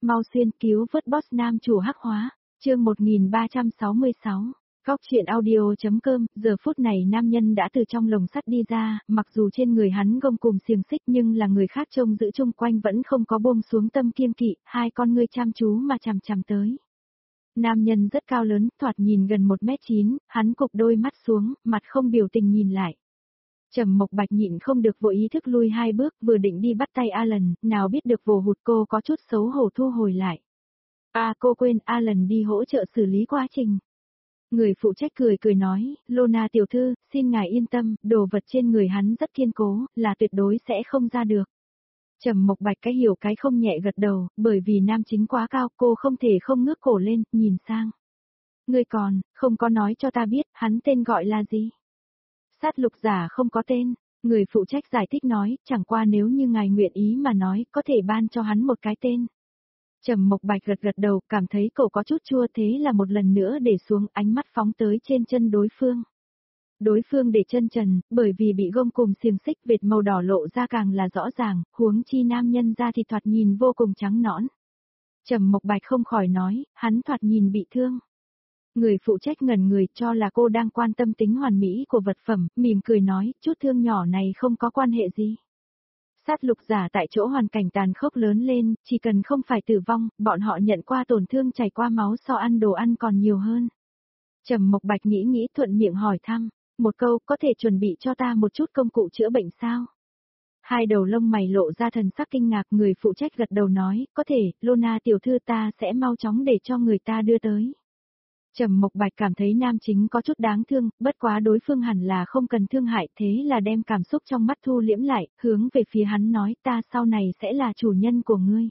mau xuyên cứu vớt boss nam chủ hắc hóa, chương 1366. Góc truyện audio.com, giờ phút này nam nhân đã từ trong lồng sắt đi ra, mặc dù trên người hắn gông cùm xiềng xích nhưng là người khác trông giữ chung quanh vẫn không có buông xuống tâm kiêng kỵ, hai con ngươi chăm chú mà chằm chằm tới. Nam nhân rất cao lớn, thoạt nhìn gần 1m9, hắn cụp đôi mắt xuống, mặt không biểu tình nhìn lại. Trầm Mộc Bạch nhịn không được vô ý thức lui hai bước, vừa định đi bắt tay Alan, nào biết được vồ hụt, cô có chút xấu hổ thu hồi lại. Cô quên Alan đi hỗ trợ xử lý quá trình. Người phụ trách cười cười nói, Lona tiểu thư, xin ngài yên tâm, đồ vật trên người hắn rất kiên cố, là tuyệt đối sẽ không ra được. Trầm Mộc Bạch cái hiểu cái không nhẹ gật đầu, bởi vì nam chính quá cao, cô không thể không ngước cổ lên, nhìn sang. Ngươi còn, không có nói cho ta biết, hắn tên gọi là gì? Sát lục giả không có tên, người phụ trách giải thích nói, chẳng qua nếu như ngài nguyện ý mà nói, có thể ban cho hắn một cái tên. Trầm Mộc Bạch gật gật đầu, cảm thấy cậu có chút chua, thế là một lần nữa để xuống, ánh mắt phóng tới trên chân đối phương. Đối phương để chân trần, bởi vì bị gông cùm xiềng xích, vệt màu đỏ lộ ra càng là rõ ràng, huống chi nam nhân ra thì thoạt nhìn vô cùng trắng nõn. Trầm Mộc Bạch không khỏi nói, hắn thoạt nhìn bị thương. Người phụ trách ngẩn người cho là cô đang quan tâm tính hoàn mỹ của vật phẩm, mỉm cười nói, chút thương nhỏ này không có quan hệ gì. Sát lục giả tại chỗ hoàn cảnh tàn khốc lớn lên, chỉ cần không phải tử vong, bọn họ nhận qua tổn thương chảy qua máu so ăn đồ ăn còn nhiều hơn. Trầm Mộc Bạch nghĩ thuận miệng hỏi thăm, một câu, có thể chuẩn bị cho ta một chút công cụ chữa bệnh sao? Hai đầu lông mày lộ ra thần sắc kinh ngạc, người phụ trách gật đầu nói, có thể, Lona tiểu thư, ta sẽ mau chóng để cho người ta đưa tới. Trầm Mộc Bạch cảm thấy nam chính có chút đáng thương, bất quá đối phương hẳn là không cần thương hại, thế là đem cảm xúc trong mắt thu liễm lại, hướng về phía hắn nói, ta sau này sẽ là chủ nhân của ngươi.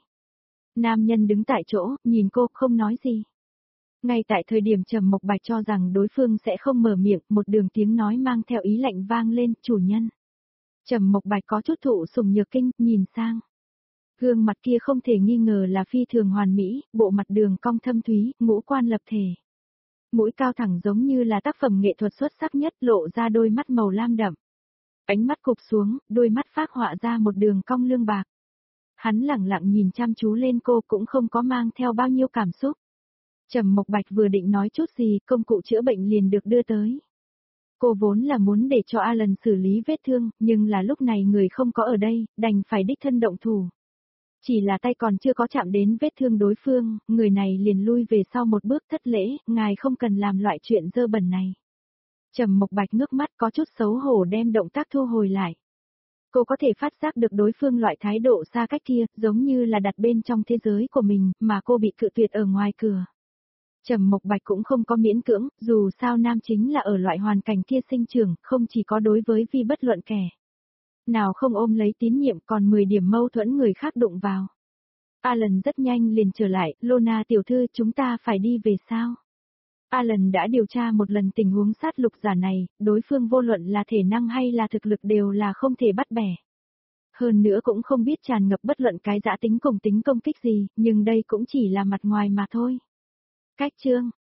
Nam nhân đứng tại chỗ, nhìn cô, không nói gì. Ngay tại thời điểm Trầm Mộc Bạch cho rằng đối phương sẽ không mở miệng, một đường tiếng nói mang theo ý lạnh vang lên, chủ nhân. Trầm Mộc Bạch có chút thụ sủng nhược kinh, nhìn sang. Gương mặt kia không thể nghi ngờ là phi thường hoàn mỹ, bộ mặt đường cong thâm thúy, ngũ quan lập thể. Mũi cao thẳng giống như là tác phẩm nghệ thuật xuất sắc nhất, lộ ra đôi mắt màu lam đậm. Ánh mắt cụp xuống, đôi mắt phác họa ra một đường cong lương bạc. Hắn lẳng lặng nhìn chăm chú lên cô, cũng không có mang theo bao nhiêu cảm xúc. Trầm Mộc Bạch vừa định nói chút gì, công cụ chữa bệnh liền được đưa tới. Cô vốn là muốn để cho Alan xử lý vết thương, nhưng là lúc này người không có ở đây, đành phải đích thân động thủ. Chỉ là tay còn chưa có chạm đến vết thương đối phương, người này liền lui về sau một bước, thất lễ, ngài không cần làm loại chuyện dơ bẩn này. Trầm Mộc Bạch ngước mắt có chút xấu hổ đem động tác thu hồi lại. Cô có thể phát giác được đối phương loại thái độ xa cách kia, giống như là đặt bên trong thế giới của mình, mà cô bị cự tuyệt ở ngoài cửa. Trầm Mộc Bạch cũng không có miễn cưỡng, dù sao nam chính là ở loại hoàn cảnh kia sinh trưởng, không chỉ có đối với vi bất luận kẻ. Nào không ôm lấy tín nhiệm, còn 10 điểm mâu thuẫn người khác đụng vào. Alan rất nhanh liền trở lại, Lona tiểu thư, chúng ta phải đi về sao? Alan đã điều tra một lần tình huống sát lục giả này, đối phương vô luận là thể năng hay là thực lực đều là không thể bắt bẻ. Hơn nữa cũng không biết tràn ngập bất luận cái dã tính cùng tính công kích gì, nhưng đây cũng chỉ là mặt ngoài mà thôi. Cách chương